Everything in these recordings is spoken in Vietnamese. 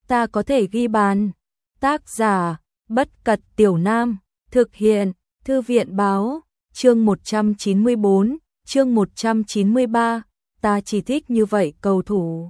ta có thể ghi bàn. Tác giả, Bất Cật Tiểu Nam, thực hiện, Thư viện báo, chương 194, chương 193, ta chỉ thích như vậy cầu thủ.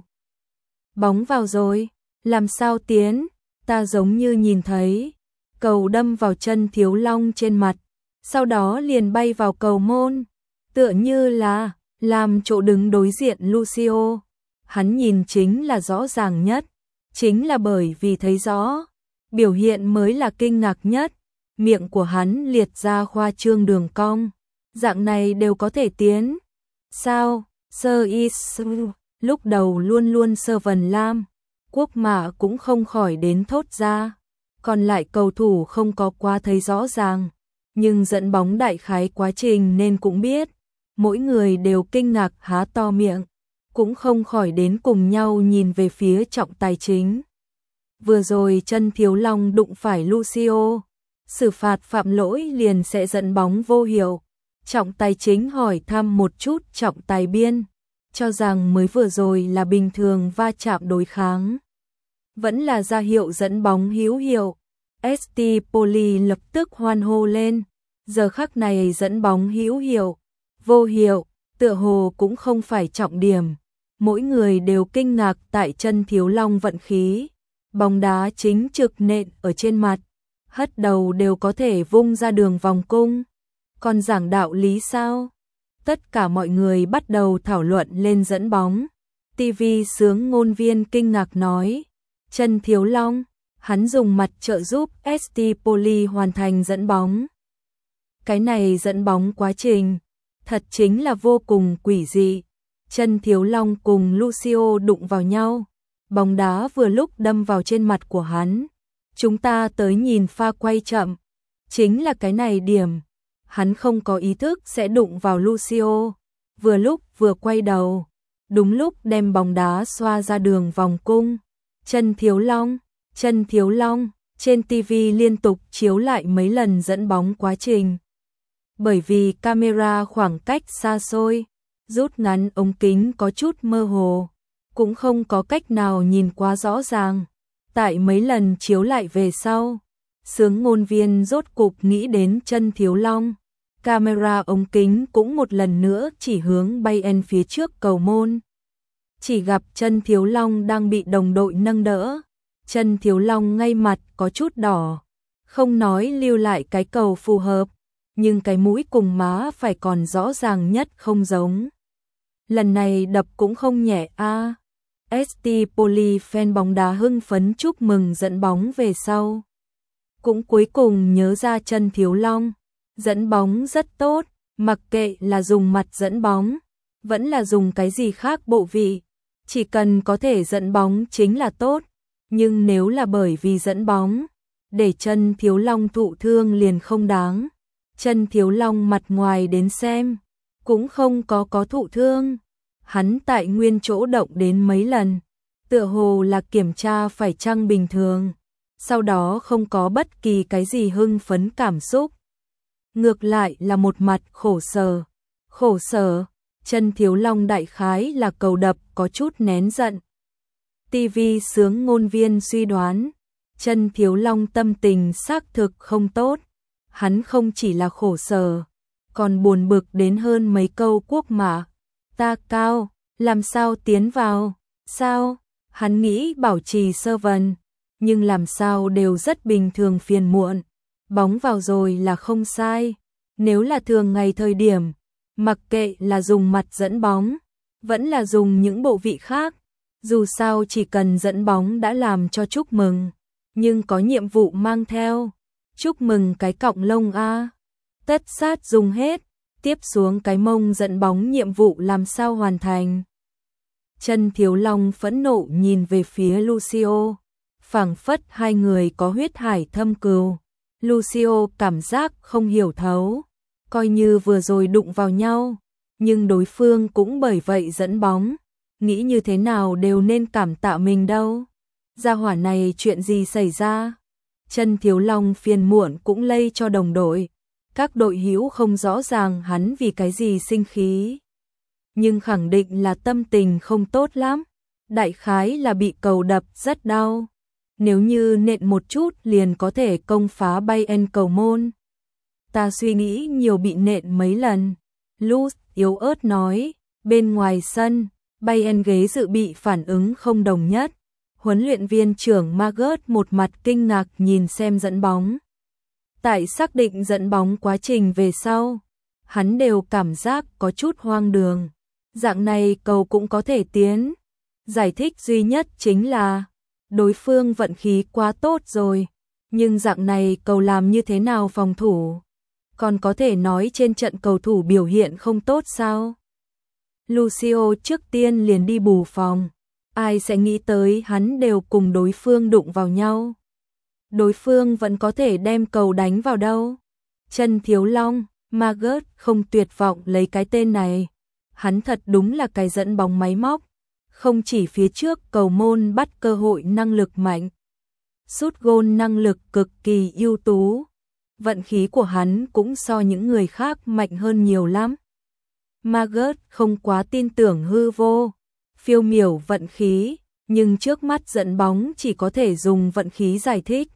Bóng vào rồi, làm sao tiến, ta giống như nhìn thấy, cầu đâm vào chân Thiếu Long trên mặt, sau đó liền bay vào cầu môn, tựa như là, làm chỗ đứng đối diện Lucio. Hắn nhìn chính là rõ ràng nhất, chính là bởi vì thấy rõ, biểu hiện mới là kinh ngạc nhất, miệng của hắn liệt ra khoa trương đường cong, dạng này đều có thể tiến. Sao, Sơ Is, lúc đầu luôn luôn Sơ Vân Lam, Quốc Mạ cũng không khỏi đến thốt ra, còn lại cầu thủ không có quá thấy rõ ràng, nhưng dẫn bóng đại khái quá trình nên cũng biết, mỗi người đều kinh ngạc há to miệng, cũng không khỏi đến cùng nhau nhìn về phía trọng tài chính. Vừa rồi chân Thiếu Long đụng phải Lucio, xử phạt phạm lỗi liền sẽ dẫn bóng vô hiệu. Trọng tài chính hỏi thăm một chút trọng tài biên, cho rằng mới vừa rồi là bình thường va chạm đối kháng. Vẫn là ra hiệu dẫn bóng hữu hiệu. ST Poli lập tức hoan hô lên, giờ khắc này dẫn bóng hữu hiệu, vô hiệu, tựa hồ cũng không phải trọng điểm. Mỗi người đều kinh ngạc tại chân Thiếu Long vận khí, bóng đá chính trực nện ở trên mặt, hất đầu đều có thể vung ra đường vòng cung. Còn giảng đạo lý sao? Tất cả mọi người bắt đầu thảo luận lên dẫn bóng. TV sướng ngôn viên kinh ngạc nói, chân Thiếu Long, hắn dùng mặt trợ giúp ST Poli hoàn thành dẫn bóng. Cái này dẫn bóng quá trình, thật chính là vô cùng quỷ dị. Chân Thiếu Long cùng Lucio đụng vào nhau, bóng đá vừa lúc đâm vào trên mặt của hắn. Chúng ta tới nhìn pha quay chậm, chính là cái này điểm. Hắn không có ý thức sẽ đụng vào Lucio, vừa lúc vừa quay đầu, đúng lúc đem bóng đá xoa ra đường vòng cung. Chân Thiếu Long, trên TV liên tục chiếu lại mấy lần dẫn bóng quá trình. Bởi vì camera khoảng cách xa xôi, rút ngắn ống kính có chút mơ hồ, cũng không có cách nào nhìn quá rõ ràng. Tại mấy lần chiếu lại về sau, sướng ngôn viên rốt cục nghĩ đến chân Thiếu Long. Camera ống kính cũng một lần nữa chỉ hướng Bayern phía trước cầu môn. Chỉ gặp chân Thiếu Long đang bị đồng đội nâng đỡ. Chân Thiếu Long ngay mặt có chút đỏ. Không nói lưu lại cái cầu phù hợp, nhưng cái mũi cùng má phải còn rõ ràng nhất không giống. Lần này đập cũng không nhẹ a. ST Poli fan bóng đá hưng phấn chúc mừng dẫn bóng về sau. Cũng cuối cùng nhớ ra chân Thiếu Long, dẫn bóng rất tốt, mặc kệ là dùng mặt dẫn bóng, vẫn là dùng cái gì khác bộ vị, chỉ cần có thể dẫn bóng chính là tốt, nhưng nếu là bởi vì dẫn bóng, để chân Thiếu Long thụ thương liền không đáng. Chân Thiếu Long mặt ngoài đến xem, cũng không có thụ thương. Hắn tại nguyên chỗ động đến mấy lần, tựa hồ là kiểm tra phải chăng bình thường, sau đó không có bất kỳ cái gì hưng phấn cảm xúc. Ngược lại là một mặt khổ sở, chân Thiếu Long đại khái là cầu đập có chút nén giận. TV sướng ngôn viên suy đoán, chân Thiếu Long tâm tình xác thực không tốt, hắn không chỉ là khổ sở, còn buồn bực đến hơn mấy câu Quốc Mạ. Ta cao, làm sao tiến vào, sao, hắn nghĩ bảo trì Sơ Vân, nhưng làm sao đều rất bình thường phiền muộn, bóng vào rồi là không sai, nếu là thường ngày thời điểm, mặc kệ là dùng mặt dẫn bóng, vẫn là dùng những bộ vị khác, dù sao chỉ cần dẫn bóng đã làm cho chúc mừng, nhưng có nhiệm vụ mang theo, chúc mừng cái cọng lông a, tất sát dùng hết. Tiếp xuống cái mông dẫn bóng nhiệm vụ làm sao hoàn thành. Chân Thiếu Long phẫn nộ nhìn về phía Lucio, phảng phất hai người có huyết hải thâm cừu. Lucio cảm giác không hiểu thấu, coi như vừa rồi đụng vào nhau, nhưng đối phương cũng bởi vậy dẫn bóng, nghĩ như thế nào đều nên cảm tạ mình đâu. Gia hỏa này chuyện gì xảy ra? Chân Thiếu Long phiền muộn cũng lây cho đồng đội. Các đội hữu không rõ ràng hắn vì cái gì sinh khí, nhưng khẳng định là tâm tình không tốt lắm, đại khái là bị cầu đập rất đau. Nếu như nện một chút liền có thể công phá Bayern cầu môn. Ta suy nghĩ nhiều bị nện mấy lần. Lutz yếu ớt nói, bên ngoài sân, Bayern ghế dự bị phản ứng không đồng nhất. Huấn luyện viên trưởng Magath một mặt kinh ngạc nhìn xem dẫn bóng. Tại xác định dẫn bóng quá trình về sau, hắn đều cảm giác có chút hoang đường. Dạng này cầu cũng có thể tiến. Giải thích duy nhất chính là đối phương vận khí quá tốt rồi, nhưng dạng này cầu làm như thế nào phòng thủ? Còn có thể nói trên trận cầu thủ biểu hiện không tốt sao? Lucio trước tiên liền đi bù phòng, ai sẽ nghĩ tới hắn đều cùng đối phương đụng vào nhau. Đối phương vẫn có thể đem cầu đánh vào đâu. Chân Thiếu Long, Magath không tuyệt vọng lấy cái tên này. Hắn thật đúng là cái dẫn bóng máy móc. Không chỉ phía trước cầu môn bắt cơ hội năng lực mạnh, sút gôn năng lực cực kỳ ưu tú. Vận khí của hắn cũng so những người khác mạnh hơn nhiều lắm. Magath không quá tin tưởng hư vô, phiêu miểu vận khí, nhưng trước mắt dẫn bóng chỉ có thể dùng vận khí giải thích.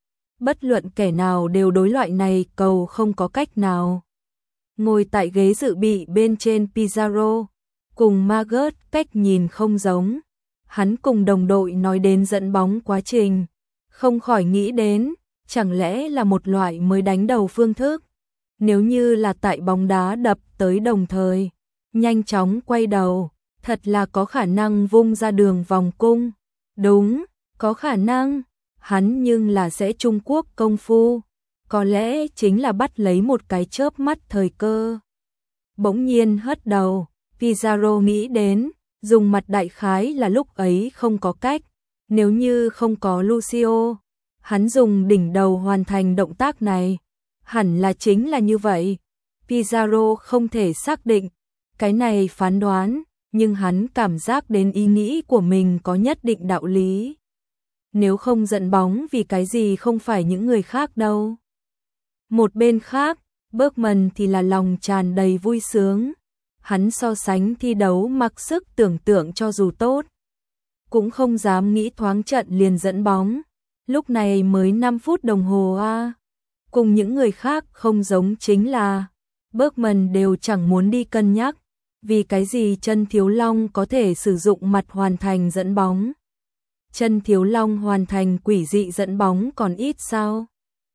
Bất luận kẻ nào đều đối loại này cầu không có cách nào. Ngồi tại ghế dự bị bên trên Pizarro, cùng Magath cách nhìn không giống. Hắn cùng đồng đội nói đến dẫn bóng quá trình, không khỏi nghĩ đến, chẳng lẽ là một loại mới đánh đầu phương thức. Nếu như là tại bóng đá đập tới đồng thời, nhanh chóng quay đầu, thật là có khả năng vung ra đường vòng cung. Đúng, có khả năng, hắn nhưng là sẽ Trung Quốc công phu, có lẽ chính là bắt lấy một cái chớp mắt thời cơ. Bỗng nhiên hất đầu, Pizarro nghĩ đến, dùng mặt đại khái là lúc ấy không có cách, nếu như không có Lucio, hắn dùng đỉnh đầu hoàn thành động tác này, hẳn là chính là như vậy. Pizarro không thể xác định cái này phán đoán, nhưng hắn cảm giác đến ý nghĩ của mình có nhất định đạo lý. Nếu không dẫn bóng vì cái gì không phải những người khác đâu. Một bên khác, Bergman thì là lòng tràn đầy vui sướng. Hắn so sánh thi đấu mặc sức tưởng tượng cho dù tốt, cũng không dám nghĩ thoáng trận liền dẫn bóng. Lúc này mới 5 phút đồng hồ a. Cùng những người khác không giống chính là Bergman đều chẳng muốn đi cân nhắc vì cái gì Chân Thiếu Long có thể sử dụng mặt hoàn thành dẫn bóng. Chân Thiếu Long hoàn thành quỷ dị dẫn bóng còn ít sao?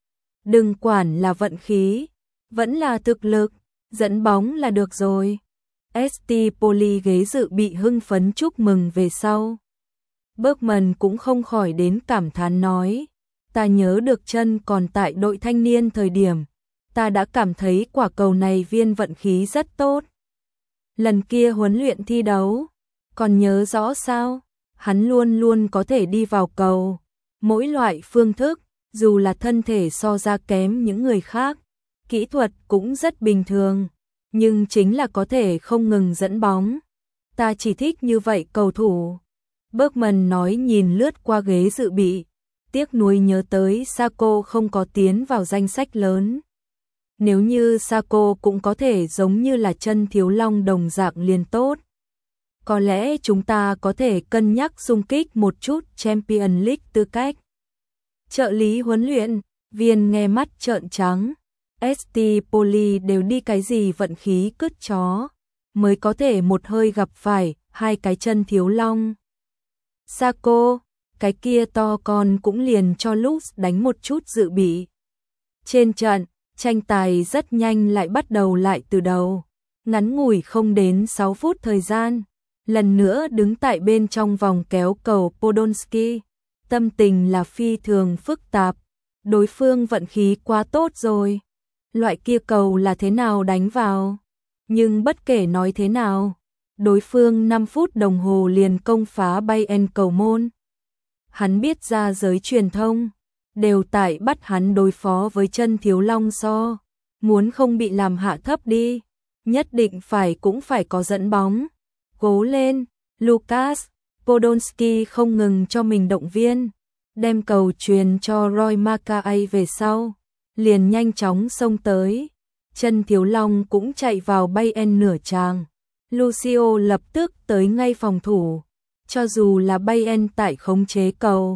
Đừng quản là vận khí, vẫn là thực lực, dẫn bóng là được rồi. ST Poli ghế dự bị hưng phấn chúc mừng về sau. Bergman cũng không khỏi đến cảm thán nói, ta nhớ được Chân còn tại đội thanh niên thời điểm, ta đã cảm thấy quả cầu này viên vận khí rất tốt. Lần kia huấn luyện thi đấu, còn nhớ rõ sao? Hắn luôn luôn có thể đi vào cầu, mỗi loại phương thức, dù là thân thể so ra kém những người khác, kỹ thuật cũng rất bình thường, nhưng chính là có thể không ngừng dẫn bóng. Ta chỉ thích như vậy cầu thủ. Bergman nói nhìn lướt qua ghế dự bị, tiếc nuối nhớ tới Saco không có tiến vào danh sách lớn. Nếu như Saco cũng có thể giống như là Chân Thiếu Long đồng dạng liền tốt. Có lẽ chúng ta có thể cân nhắc xung kích một chút Champions League tư cách. Trợ lý huấn luyện viên nghe mắt trợn trắng. ST Poli đều đi cái gì vận khí cứt chó, mới có thể một hơi gặp phải hai cái Chân Thiếu Long. Saco, cái kia to con cũng liền cho Lutz đánh một chút dự bị. Trên trận, tranh tài rất nhanh lại bắt đầu lại từ đầu. Ngắn ngủi không đến 6 phút thời gian, lần nữa đứng tại bên trong vòng kéo cầu Podolski. Tâm tình là phi thường phức tạp, đối phương vận khí quá tốt rồi. Loại kia cầu là thế nào đánh vào? Nhưng bất kể nói thế nào, đối phương 5 phút đồng hồ liền công phá Bayern cầu môn. Hắn biết ra giới truyền thông đều tại bắt hắn đối phó với Chân Thiếu Long so, muốn không bị làm hạ thấp đi, nhất định cũng phải có dẫn bóng. Cố lên, Lucas. Podolski không ngừng cho mình động viên, đem cầu truyền cho Roy Mackay về sau, liền nhanh chóng xông tới. Chân Thiếu Long cũng chạy vào Bayern nửa tràng. Lucio lập tức tới ngay phòng thủ, cho dù là Bayern tại khống chế cầu,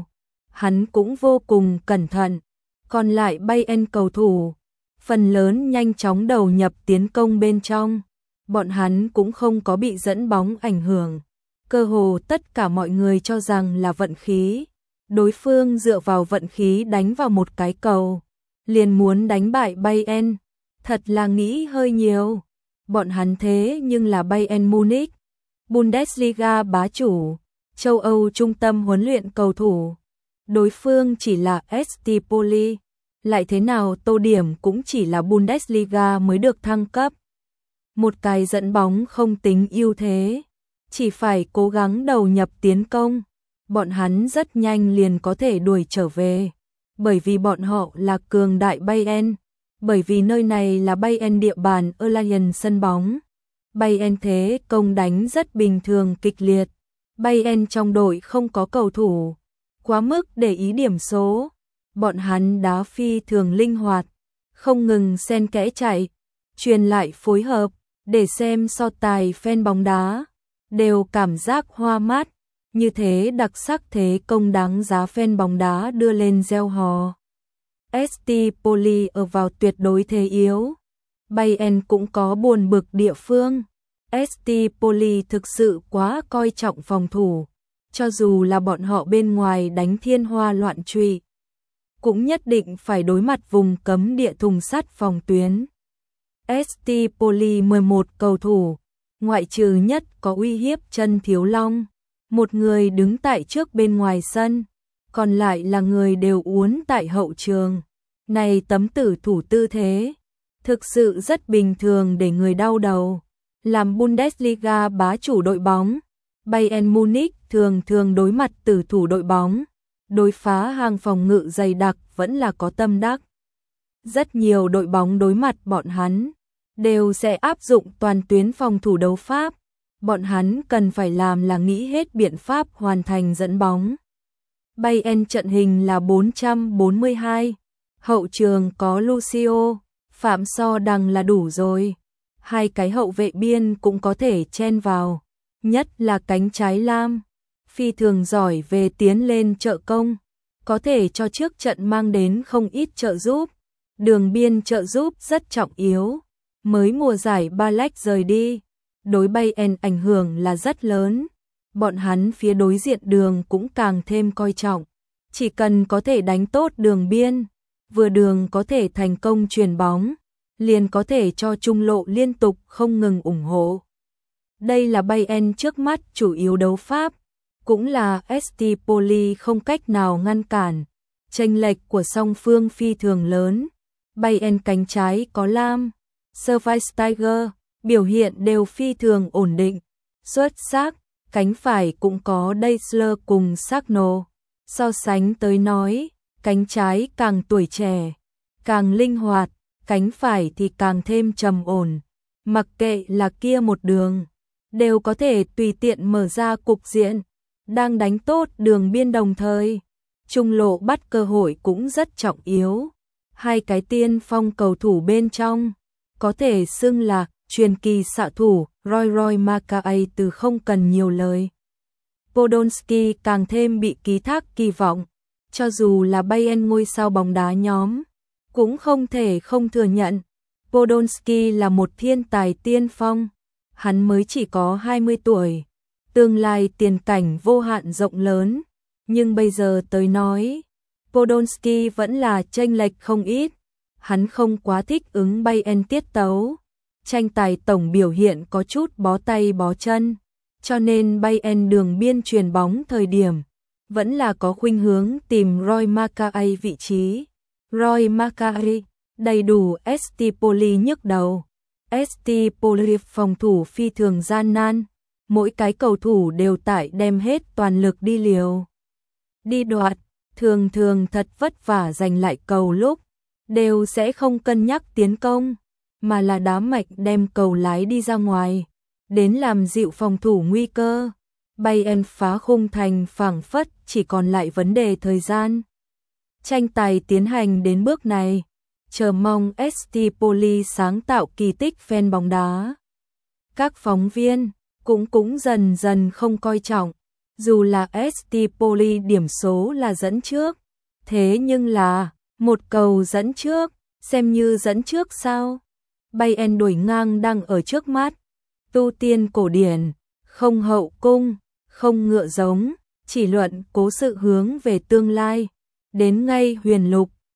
hắn cũng vô cùng cẩn thận. Còn lại Bayern cầu thủ, phần lớn nhanh chóng đầu nhập tiến công bên trong. Bọn hắn cũng không có bị dẫn bóng ảnh hưởng. Cơ hồ tất cả mọi người cho rằng là vận khí. Đối phương dựa vào vận khí đánh vào một cái cầu, liền muốn đánh bại Bayern. Thật là nghĩ hơi nhiều. Bọn hắn thế nhưng là Bayern Munich, Bundesliga bá chủ, châu Âu trung tâm huấn luyện cầu thủ. Đối phương chỉ là ST Poli, lại thế nào tô điểm cũng chỉ là Bundesliga mới được thăng cấp. Một cái dẫn bóng không tính ưu thế, chỉ phải cố gắng đầu nhập tiến công. Bọn hắn rất nhanh liền có thể đuổi trở về, bởi vì bọn họ là cường đại Bayern, bởi vì nơi này là Bayern địa bàn Allianz sân bóng. Bayern thế công đánh rất bình thường kịch liệt. Bayern trong đội không có cầu thủ quá mức để ý điểm số. Bọn hắn đá phi thường linh hoạt, không ngừng xen kẽ chạy, truyền lại phối hợp, để xem so tài fan bóng đá đều cảm giác hoa mắt. Như thế đặc sắc thế công đáng giá fan bóng đá đưa lên reo hò. ST Poli ở vào tuyệt đối thế yếu. Bayern cũng có buồn bực địa phương. ST Poli thực sự quá coi trọng phòng thủ. Cho dù là bọn họ bên ngoài đánh thiên hoa loạn truy, cũng nhất định phải đối mặt vùng cấm địa thùng sắt phòng tuyến. ST Poli 11 cầu thủ, ngoại trừ nhất có uy hiếp chân Thiếu Long. Một người đứng tại trước bên ngoài sân, còn lại là người đều uốn tại hậu trường. Này tấm tử thủ tư thế, thực sự rất bình thường để người đau đầu. Làm Bundesliga bá chủ đội bóng, Bayern Munich thường thường đối mặt tử thủ đội bóng, đối phá hàng phòng ngự dày đặc vẫn là có tâm đắc. Rất nhiều đội bóng đối mặt bọn hắn, đều sẽ áp dụng toàn tuyến phòng thủ đấu pháp. Bọn hắn cần phải làm là nghĩ hết biện pháp hoàn thành dẫn bóng. Bayern trận hình là 442, hậu trường có Lucio, Phạm So Đằng là đủ rồi. Hai cái hậu vệ biên cũng có thể chen vào, nhất là cánh trái Lam, phi thường giỏi về tiến lên trợ công, có thể cho trước trận mang đến không ít trợ giúp. Đường biên trợ giúp rất trọng yếu. Mới mùa giải Balek rời đi, đối Bayern ảnh hưởng là rất lớn. Bọn hắn phía đối diện đường cũng càng thêm coi trọng. Chỉ cần có thể đánh tốt đường biên, vừa đường có thể thành công chuyền bóng, liền có thể cho trung lộ liên tục không ngừng ủng hộ. Đây là Bayern trước mắt chủ yếu đấu pháp, cũng là ST Poli không cách nào ngăn cản. Chênh lệch của song phương phi thường lớn. Bayern cánh trái có Lam, Schweinsteiger, biểu hiện đều phi thường ổn định, xuất sắc. Cánh phải cũng có Deisler cùng Sagno. So sánh tới nói, cánh trái càng tuổi trẻ, càng linh hoạt, cánh phải thì càng thêm trầm ổn. Mặc kệ là kia một đường, đều có thể tùy tiện mở ra cục diện. Đang đánh tốt đường biên đồng thời, trung lộ bắt cơ hội cũng rất trọng yếu. Hai cái tiên phong cầu thủ bên trong, có thể xưng là truyền kỳ xạ thủ, Roy Mackay từ không cần nhiều lời. Podolski càng thêm bị ký thác kỳ vọng, cho dù là Bayern ngôi sao bóng đá nhóm, cũng không thể không thừa nhận. Podolski là một thiên tài tiên phong, hắn mới chỉ có 20 tuổi, tương lai tiền cảnh vô hạn rộng lớn, nhưng bây giờ tới nói, Podolski vẫn là chênh lệch không ít, hắn không quá thích ứng Bayern tiết tấu. Tranh tài tổng biểu hiện có chút bó tay bó chân, cho nên Bayern đường biên truyền bóng thời điểm, vẫn là có khuynh hướng tìm Roy Mackay vị trí. Roy Mackay, đầy đủ ST Poli nhức đầu. ST Poli phòng thủ phi thường gian nan, mỗi cái cầu thủ đều tại đem hết toàn lực đi liều. Đi đoạt, thường thường thật vất vả giành lại cầu lúc, đều sẽ không cân nhắc tiến công, mà là đá mạnh đem cầu lái đi ra ngoài, đến làm dịu phòng thủ nguy cơ. Bayern phá khung thành phảng phất chỉ còn lại vấn đề thời gian. Tranh tài tiến hành đến bước này, chờ mong ST Poli sáng tạo kỳ tích fan bóng đá. Các phóng viên cũng dần dần không coi trọng, dù là ST Poly điểm số là dẫn trước, thế nhưng là một cầu dẫn trước, xem như dẫn trước sao? Bayern đuổi ngang đang ở trước mắt. Tu tiên cổ điển, không hậu cung, không ngựa giống, chỉ luận cố sự hướng về tương lai. Đến ngay huyền lục,